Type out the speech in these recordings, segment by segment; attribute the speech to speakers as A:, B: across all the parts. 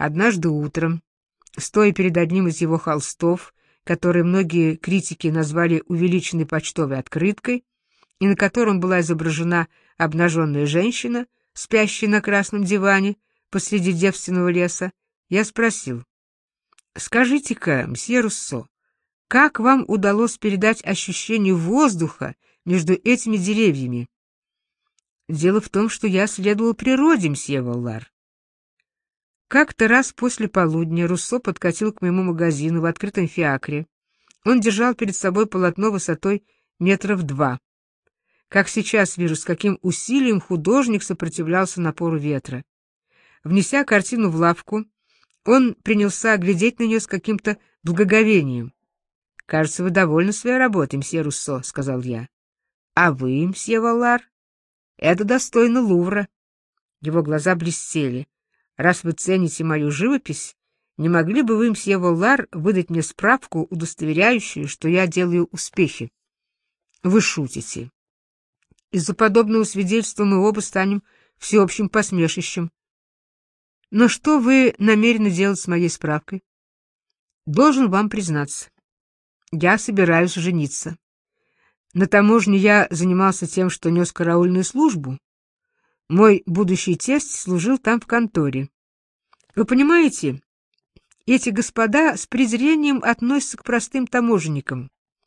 A: Однажды утром, стоя перед одним из его холстов, который многие критики назвали увеличенной почтовой открыткой, и на котором была изображена обнаженная женщина, спящая на красном диване посреди девственного леса, я спросил: «Скажите-ка, мсье Руссо, как вам удалось передать ощущение воздуха между этими деревьями?» «Дело в том, что я следовал природе, мсье Воллар». Как-то раз после полудня Руссо подкатил к моему магазину в открытом фиакре. Он держал перед собой полотно высотой 2 метра. Как сейчас вижу, с каким усилием художник сопротивлялся напору ветра. Внеся картину в лавку, он принялся глядеть на нее с каким-то благоговением. «Кажется, вы довольны своей работой, мсье Руссо», — сказал я. «А вы, мсье Воллар? Это достойно Лувра». Его глаза блестели. «Раз вы цените мою живопись, не могли бы вы, мсье Воллар, выдать мне справку, удостоверяющую, что я делаю успехи?» «Вы шутите. Из-за подобного свидетельства мы оба станем всеобщим посмешищем. Но что вы намерены делать с моей справкой?» «Должен вам признаться. Я собираюсь жениться. На таможне я занимался тем, что нес караульную службу. Мой будущий тесть служил там в конторе. Вы понимаете, эти господа с презрением относятся к простым таможенникам.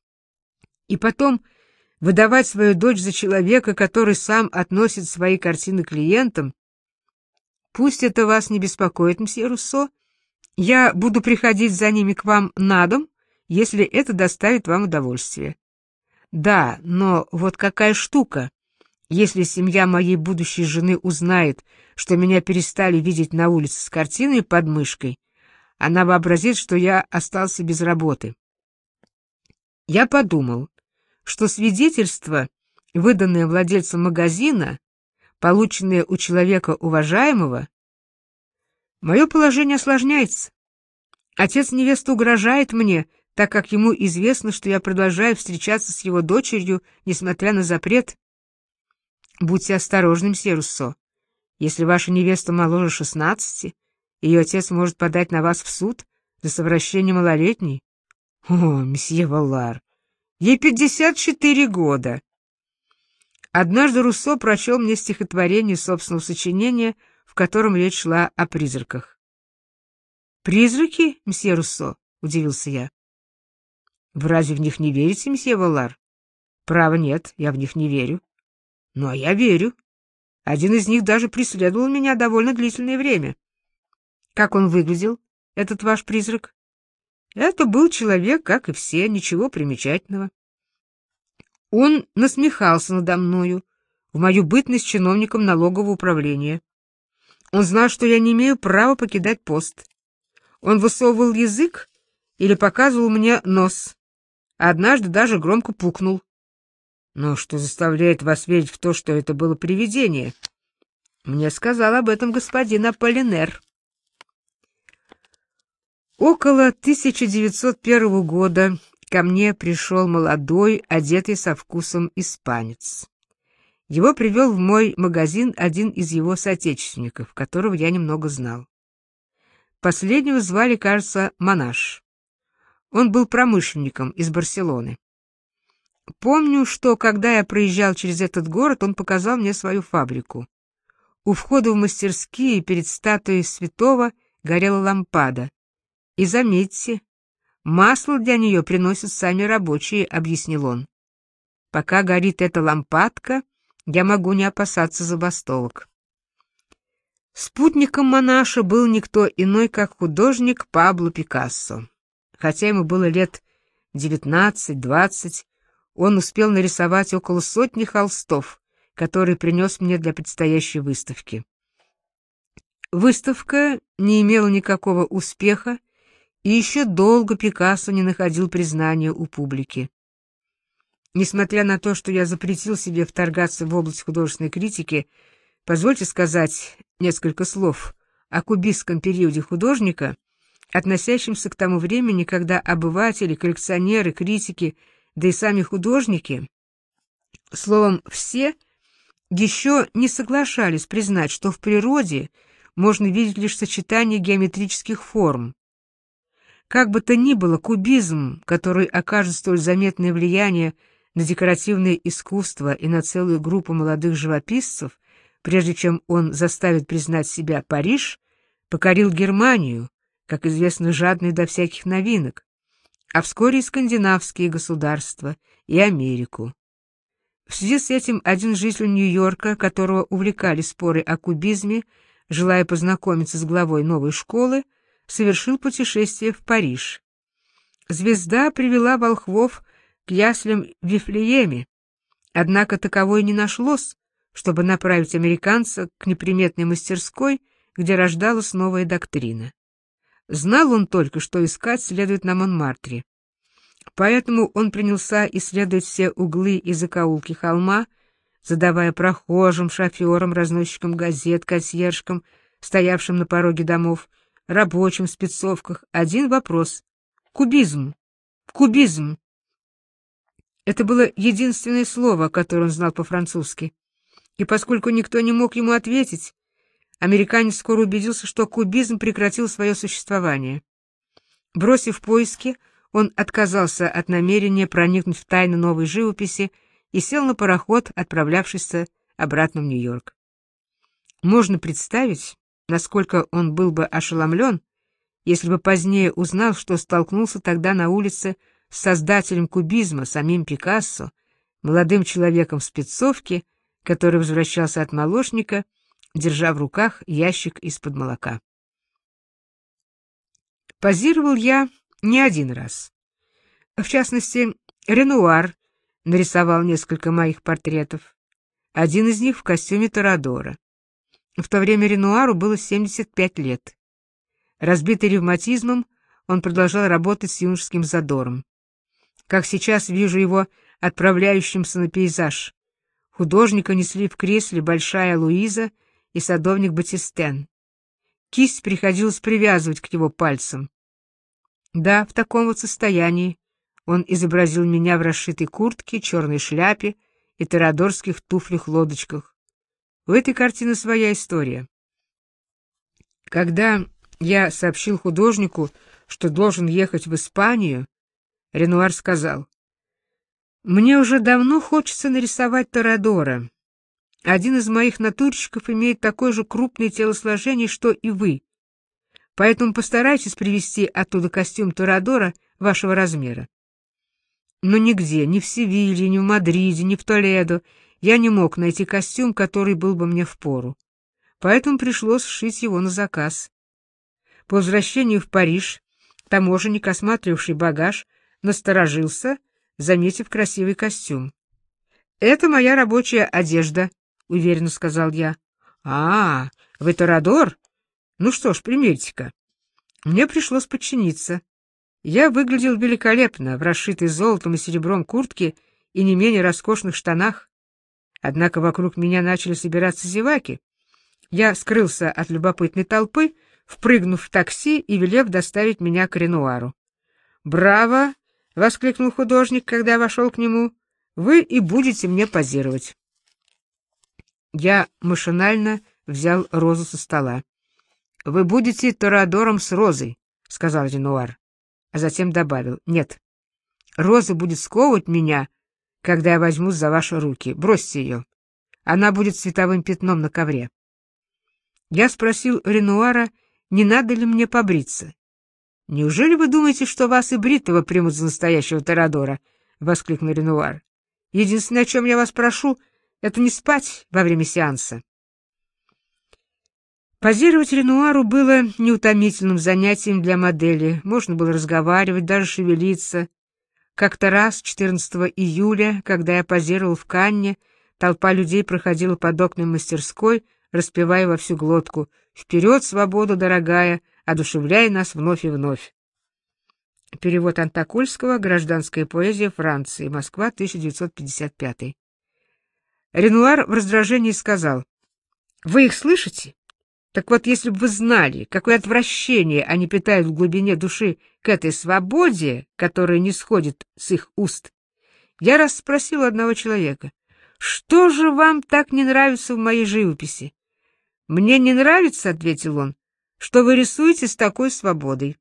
A: И потом выдавать свою дочь за человека, который сам относит свои картины клиентам. Пусть это вас не беспокоит, мсье Руссо. Я буду приходить за ними к вам на дом, если это доставит вам удовольствие. Да, но вот какая штука. Если семья моей будущей жены узнает, что меня перестали видеть на улице с картиной под мышкой, она вообразит, что я остался без работы. Я подумал, что свидетельство, выданное владельцем магазина, полученное у человека уважаемого, мое положение осложняется. Отец невесты угрожает мне, так как ему известно, что я продолжаю встречаться с его дочерью, несмотря на запрет. Будьте осторожны, мсье Руссо. Если ваша невеста моложе 16, ее отец может подать на вас в суд за совращение малолетней. О, мсье Воллар, ей 54 года. Однажды Руссо прочел мне стихотворение собственного сочинения, в котором речь шла о призраках. «Призраки, мсье Руссо?» — удивился я. «Вы разве в них не верите, мсье Воллар?» «Право, нет, я в них не верю». «Ну, а я верю. Один из них даже преследовал меня довольно длительное время». «Как он выглядел, этот ваш призрак?» «Это был человек, как и все, ничего примечательного. Он насмехался надо мною в мою бытность чиновником налогового управления. Он знал, что я не имею права покидать пост. Он высовывал язык или показывал мне нос, а однажды даже громко пукнул. Но что заставляет вас верить в то, что это было привидение? Мне сказал об этом господин Аполлинер». Около 1901 года ко мне пришел молодой, одетый со вкусом испанец. Его привел в мой магазин один из его соотечественников, которого я немного знал. Последнего звали, кажется, Монаш. Он был промышленником из Барселоны. Помню, что, когда я проезжал через этот город, он показал мне свою фабрику. У входа в мастерские перед статуей святого горела лампада. И заметьте, масло для нее приносят сами рабочие, — объяснил он. Пока горит эта лампадка, я могу не опасаться забастовок. Спутником Монаша был никто иной, как художник Пабло Пикассо. Хотя ему было лет 19-20, он успел нарисовать около 100 холстов, которые принес мне для предстоящей выставки. Выставка не имела никакого успеха, и еще долго Пикассо не находил признания у публики. Несмотря на то, что я запретил себе вторгаться в область художественной критики, позвольте сказать несколько слов о кубистском периоде художника, относящемся к тому времени, когда обыватели, коллекционеры, критики, да и сами художники, словом, все еще не соглашались признать, что в природе можно видеть лишь сочетание геометрических форм. Как бы то ни было, кубизм, который окажет столь заметное влияние на декоративное искусство и на целую группу молодых живописцев, прежде чем он заставит признать себя Париж, покорил Германию, как известно, жадной до всяких новинок, а вскоре и скандинавские государства, и Америку. В связи с этим один житель Нью-Йорка, которого увлекали споры о кубизме, желая познакомиться с главой новой школы, совершил путешествие в Париж. Звезда привела волхвов к яслям в Вифлееме, однако таковой не нашлось, чтобы направить американца к неприметной мастерской, где рождалась новая доктрина. Знал он только, что искать следует на Монмартре. Поэтому он принялся исследовать все углы и закоулки холма, задавая прохожим, шоферам, разносчикам газет, консьержкам, стоявшим на пороге домов, рабочим в спецовках, один вопрос — кубизм, кубизм. Это было единственное слово, которое он знал по-французски. И поскольку никто не мог ему ответить, американец скоро убедился, что кубизм прекратил свое существование. Бросив поиски, он отказался от намерения проникнуть в тайну новой живописи и сел на пароход, отправлявшийся обратно в Нью-Йорк. Можно представить, насколько он был бы ошеломлен, если бы позднее узнал, что столкнулся тогда на улице с создателем кубизма, самим Пикассо, молодым человеком в спецовке, который возвращался от молочника, держа в руках ящик из-под молока. Позировал я не один раз. В частности, Ренуар нарисовал несколько моих портретов. Один из них в костюме Торадора. В то время Ренуару было 75 лет. Разбитый ревматизмом, он продолжал работать с юношеским задором. Как сейчас вижу его отправляющимся на пейзаж. Художника несли в кресле большая Луиза и садовник Батистен. Кисть приходилось привязывать к его пальцам. Да, в таком вот состоянии он изобразил меня в расшитой куртке, черной шляпе и торадорских туфлях-лодочках. У этой картины своя история. Когда я сообщил художнику, что должен ехать в Испанию, Ренуар сказал: «Мне уже давно хочется нарисовать Торадора. Один из моих натурщиков имеет такое же крупное телосложение, что и вы. Поэтому постарайтесь привезти оттуда костюм Торадора вашего размера». Но нигде, ни в Севилье, ни в Мадриде, ни в Толедо я не мог найти костюм, который был бы мне впору. Поэтому пришлось сшить его на заказ. По возвращению в Париж таможенник, осматривавший багаж, насторожился, заметив красивый костюм. «Это моя рабочая одежда», — уверенно сказал я. «А, вы Торадор? Ну что ж, примерьте-ка». Мне пришлось подчиниться. Я выглядел великолепно в расшитой золотом и серебром куртке и не менее роскошных штанах. Однако вокруг меня начали собираться зеваки. Я скрылся от любопытной толпы, впрыгнув в такси и велев доставить меня к Ренуару. «Браво!» — воскликнул художник, когда я вошел к нему. «Вы и будете мне позировать». Я машинально взял розу со стола. «Вы будете Торадором с розой», — сказал Ренуар, а затем добавил: «Нет, роза будет сковывать меня, когда я возьмусь за ваши руки. Бросьте ее. Она будет световым пятном на ковре». Я спросил Ренуара, не надо ли мне побриться. «Неужели вы думаете, что вас и бритого примут за настоящего Торадора?» — воскликнул Ренуар. «Единственное, о чем я вас прошу, это не спать во время сеанса». Позировать Ренуару было неутомительным занятием для модели. Можно было разговаривать, даже шевелиться. Как-то раз, 14 июля, когда я позировал в Канне, толпа людей проходила под окнами мастерской, распевая во всю глотку: «Вперед, свобода, дорогая, одушевляй нас вновь и вновь». Перевод Антокольского. Гражданская поэзия Франции. Москва, 1955. Ренуар в раздражении сказал: «Вы их слышите? Так вот, если бы вы знали, какое отвращение они питают в глубине души к этой свободе, которая не сходит с их уст». Я раз спросил одного человека: «Что же вам так не нравится в моей живописи?» «Мне не нравится, — ответил он, — что вы рисуете с такой свободой».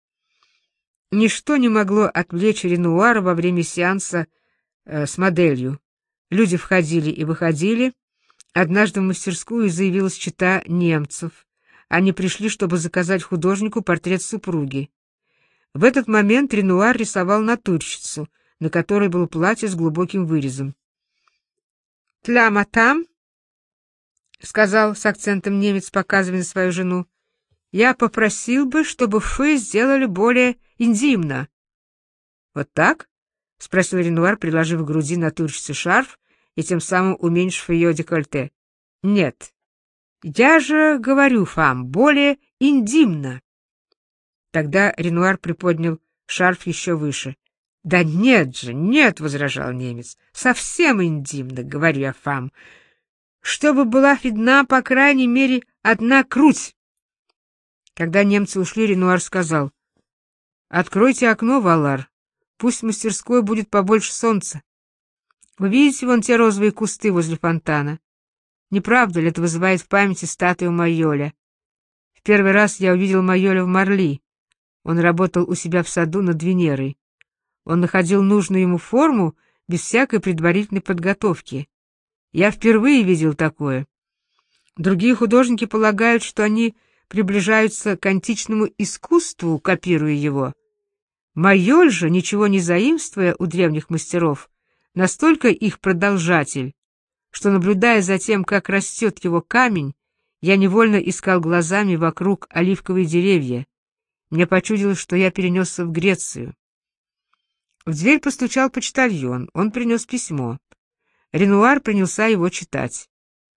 A: Ничто не могло отвлечь Ренуара во время сеанса с моделью. Люди входили и выходили. Однажды в мастерскую заявилась чета немцев. Они пришли, чтобы заказать художнику портрет супруги. В этот момент Ренуар рисовал натурщицу, на которой было платье с глубоким вырезом. «Тля матам», — сказал с акцентом немец, показывая на свою жену, — «я попросил бы, чтобы вы сделали более интимно». «Вот так?» — спросил Ренуар, приложив к груди натурщицы шарф и тем самым уменьшив ее декольте. «Нет, я же говорю вам, более интимно». Тогда Ренуар приподнял шарф еще выше. «Да нет же, нет!» — возражал немец. «Совсем интимно, говорю я вам. Чтобы была видна, по крайней мере, одна грудь». Когда немцы ушли, Ренуар сказал: «Откройте окно, Валар. Пусть в мастерской будет побольше солнца. Вы видите вон те розовые кусты возле фонтана? Не правда ли это вызывает в памяти статую Майоля? В первый раз я увидел Майоля в Марли. Он работал у себя в саду над Венерой. Он находил нужную ему форму без всякой предварительной подготовки. Я впервые видел такое. Другие художники полагают, что они приближаются к античному искусству, копируя его. Майоль же, ничего не заимствуя у древних мастеров, настолько их продолжатель, что, наблюдая за тем, как растет его камень, я невольно искал глазами вокруг оливковые деревья. Мне почудилось, что я перенесся в Грецию. В дверь постучал почтальон. Он принес письмо. Ренуар принялся его читать.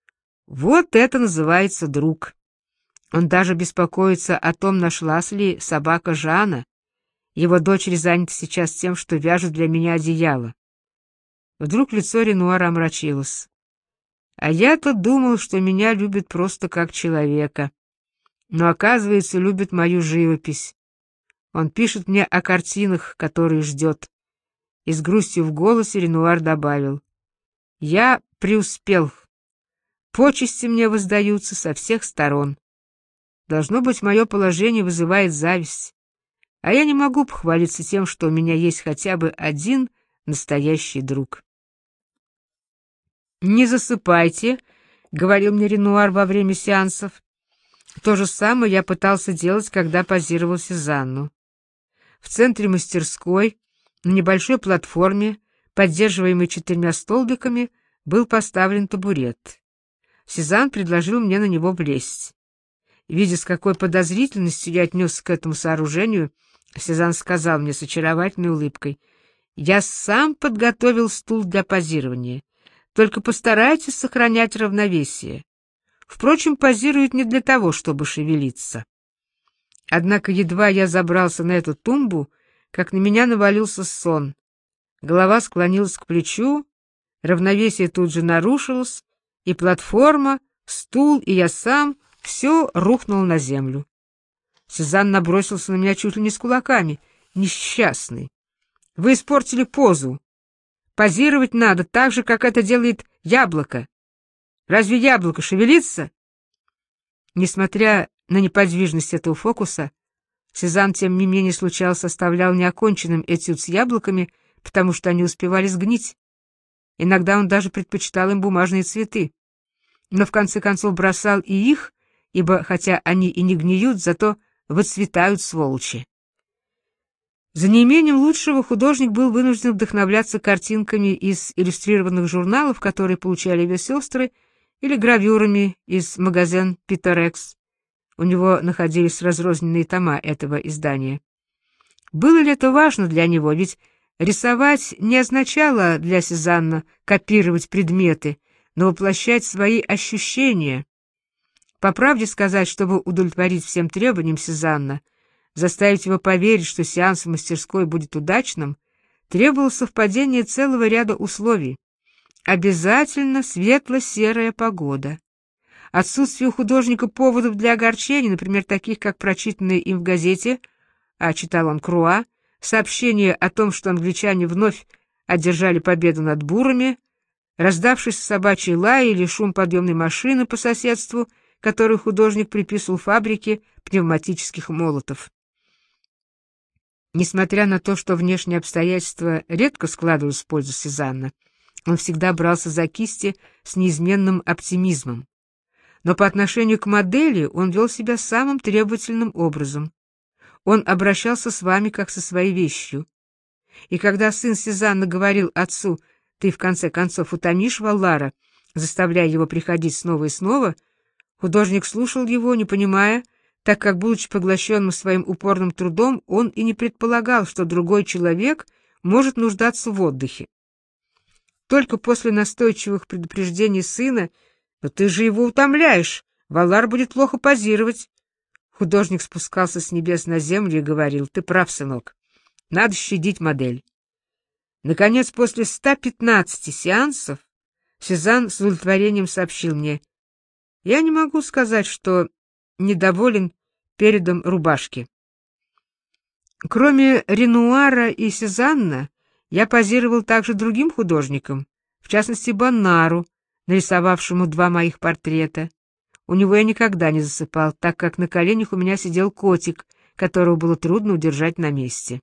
A: Вот это называется друг. Он даже беспокоится о том, нашлась ли собака Жана. Его дочери заняты сейчас тем, что вяжут для меня одеяло. Вдруг лицо Ренуара омрачилось. А я-то думал, что меня любят просто как человека. Но, оказывается, любит мою живопись. Он пишет мне о картинах, которые ждет. И с грустью в голосе Ренуар добавил: «Я преуспел. Почести мне воздаются со всех сторон. Должно быть, мое положение вызывает зависть. А я не могу похвалиться тем, что у меня есть хотя бы один настоящий друг». «Не засыпайте», — говорил мне Ренуар во время сеансов. То же самое я пытался делать, когда позировал Сезанну. В центре мастерской, на небольшой платформе, поддерживаемой 4 столбиками, был поставлен табурет. Сезанн предложил мне на него влезть. Видя, с какой подозрительностью я отнесся к этому сооружению, Сезанн сказал мне с очаровательной улыбкой: «Я сам подготовил стул для позирования. Только постарайтесь сохранять равновесие. Впрочем, позируют не для того, чтобы шевелиться». Однако едва я забрался на эту тумбу, как на меня навалился сон. Голова склонилась к плечу, равновесие тут же нарушилось, и платформа, стул и я сам — все рухнуло на землю. Сезанн набросился на меня чуть ли не с кулаками. «Несчастный! Вы испортили позу. Позировать надо так же, как это делает яблоко. Разве яблоко шевелится?» Несмотря на неподвижность этого фокуса, Сезанн, тем не менее, случалось оставлял неоконченным этюд с яблоками, потому что они успевали сгнить. Иногда он даже предпочитал им бумажные цветы. Но в конце концов бросал и их, ибо, хотя они и не гниют, зато выцветают сволочи. За неимением лучшего художник был вынужден вдохновляться картинками из иллюстрированных журналов, которые получали его сестры, или гравюрами из магазин «Питерекс». У него находились разрозненные тома этого издания. Было ли это важно для него? Ведь рисовать не означало для Сезанна копировать предметы, но воплощать свои ощущения. По правде сказать, чтобы удовлетворить всем требованиям Сезанна, заставить его поверить, что сеанс в мастерской будет удачным, требовало совпадение целого ряда условий. Обязательно светло-серая погода. Отсутствие у художника поводов для огорчения, например, таких, как прочитанные им в газете, а читал он Круа, сообщение о том, что англичане вновь одержали победу над бурами, раздавшийся собачий лай или шум подъемной машины по соседству, которую художник приписывал фабрике пневматических молотов. Несмотря на то, что внешние обстоятельства редко складывались в пользу Сезанна, он всегда брался за кисти с неизменным оптимизмом. Но по отношению к модели он вел себя самым требовательным образом. Он обращался с вами как со своей вещью. И когда сын Сезанна говорил отцу: «Ты, в конце концов, утомишь Валлара», заставляя его приходить снова и снова, художник слушал его, не понимая, так как, будучи поглощенным своим упорным трудом, он и не предполагал, что другой человек может нуждаться в отдыхе. Только после настойчивых предупреждений сына: «Но ты же его утомляешь, Валлар будет плохо позировать», художник спускался с небес на землю и говорил: «Ты прав, сынок, надо щадить модель». Наконец, после 115 сеансов, Сезанн с удовлетворением сообщил мне: «Я не могу сказать, что недоволен передом рубашки». Кроме Ренуара и Сезанна, я позировал также другим художникам, в частности Боннару, нарисовавшему 2 моих портрета. У него я никогда не засыпал, так как на коленях у меня сидел котик, которого было трудно удержать на месте.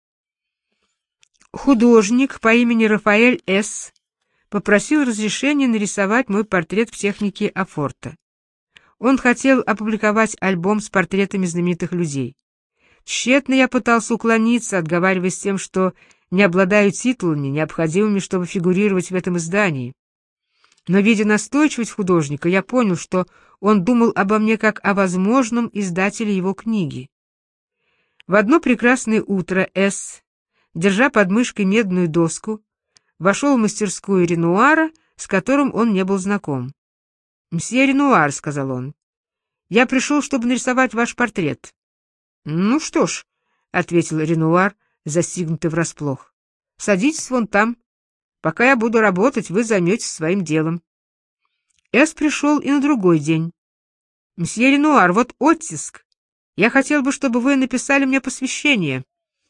A: Художник по имени Рафаэль С. попросил разрешения нарисовать мой портрет в технике афорта. Он хотел опубликовать альбом с портретами знаменитых людей. Тщетно я пытался уклониться, отговариваясь тем, что не обладаю титулами, необходимыми, чтобы фигурировать в этом издании. Но, видя настойчивость художника, я понял, что он думал обо мне как о возможном издателе его книги. В одно прекрасное утро С., держа под мышкой медную доску, вошел в мастерскую Ренуара, с которым он не был знаком. «Мсье Ренуар», — сказал он, — «я пришел, чтобы нарисовать ваш портрет». «Ну что ж», — ответил Ренуар, застигнутый врасплох, — «садитесь вон там. Пока я буду работать, вы займетесь своим делом». Эс пришел и на другой день. «Мсье Ренуар, вот оттиск. Я хотел бы, чтобы вы написали мне посвящение».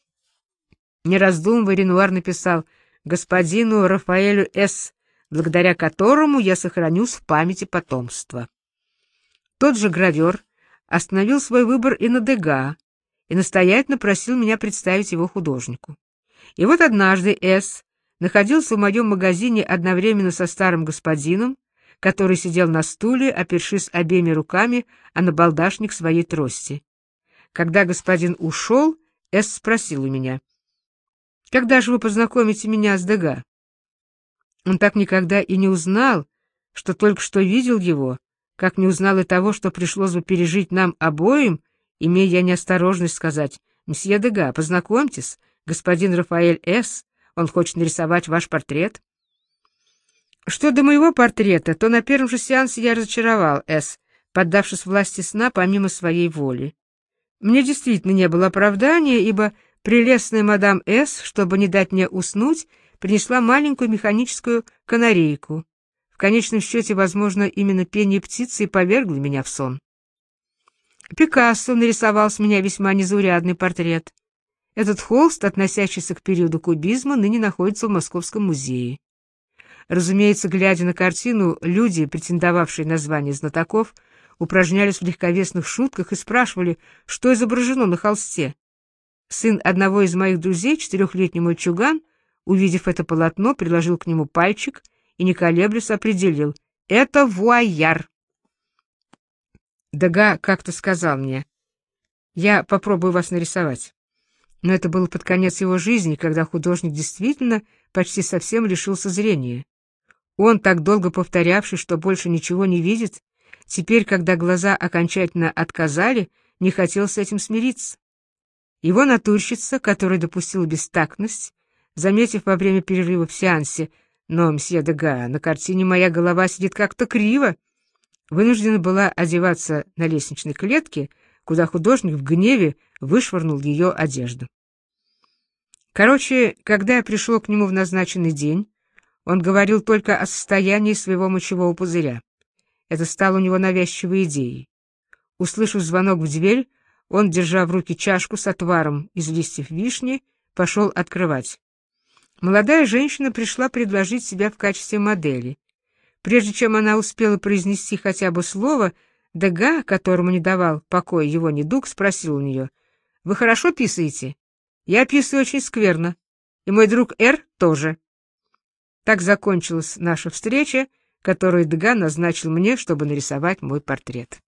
A: Не раздумывая, Ренуар написал: «Господину Рафаэлю С., благодаря которому я сохранюсь в памяти потомства». Тот же гравер остановил свой выбор и на Дега, и настоятельно просил меня представить его художнику. И вот однажды С. находился в моем магазине одновременно со старым господином, который сидел на стуле, опершись обеими руками о набалдашник своей трости. Когда господин ушел, С. спросил у меня: «Когда же вы познакомите меня с Дега?» Он так никогда и не узнал, что только что видел его, как не узнал и того, что пришлось бы пережить нам обоим, имея я неосторожность сказать: «Мсье Дега, познакомьтесь, господин Рафаэль С., он хочет нарисовать ваш портрет». Что до моего портрета, то на первом же сеансе я разочаровал С., поддавшись власти сна помимо своей воли. Мне действительно не было оправдания, ибо прелестная мадам С., чтобы не дать мне уснуть, принесла маленькую механическую канарейку. В конечном счете, возможно, именно пение птицы и повергло меня в сон. Пикассо нарисовал с меня весьма незаурядный портрет. Этот холст, относящийся к периоду кубизма, ныне находится в Московском музее. Разумеется, глядя на картину, люди, претендовавшие на звание знатоков, упражнялись в легковесных шутках и спрашивали, что изображено на холсте. Сын одного из моих друзей, 4-летний мальчуган, увидев это полотно, приложил к нему пальчик и, не колеблясь, определил: «Это вуайяр». Дега как-то сказал мне: «Я попробую вас нарисовать». Но это было под конец его жизни, когда художник действительно почти совсем лишился зрения. Он, так долго повторявший, что больше ничего не видит, теперь, когда глаза окончательно отказали, не хотел с этим смириться. Его натурщица, которая допустила бестактность, заметив во время перерыва в сеансе: «Но, мсье Дега, на картине моя голова сидит как-то криво», вынуждена была одеваться на лестничной клетке, куда художник в гневе вышвырнул ее одежду. Короче, когда я пришел к нему в назначенный день, он говорил только о состоянии своего мочевого пузыря. Это стало у него навязчивой идеей. Услышав звонок в дверь, он, держа в руке чашку с отваром из листьев вишни, пошел открывать. Молодая женщина пришла предложить себя в качестве модели. Прежде чем она успела произнести хотя бы слово, Дега, которому не давал покоя его недуг, спросил у нее: «Вы хорошо писаете?» «Я писаю очень скверно. И мой друг Р. тоже». Так закончилась наша встреча, которую Дега назначил мне, чтобы нарисовать мой портрет.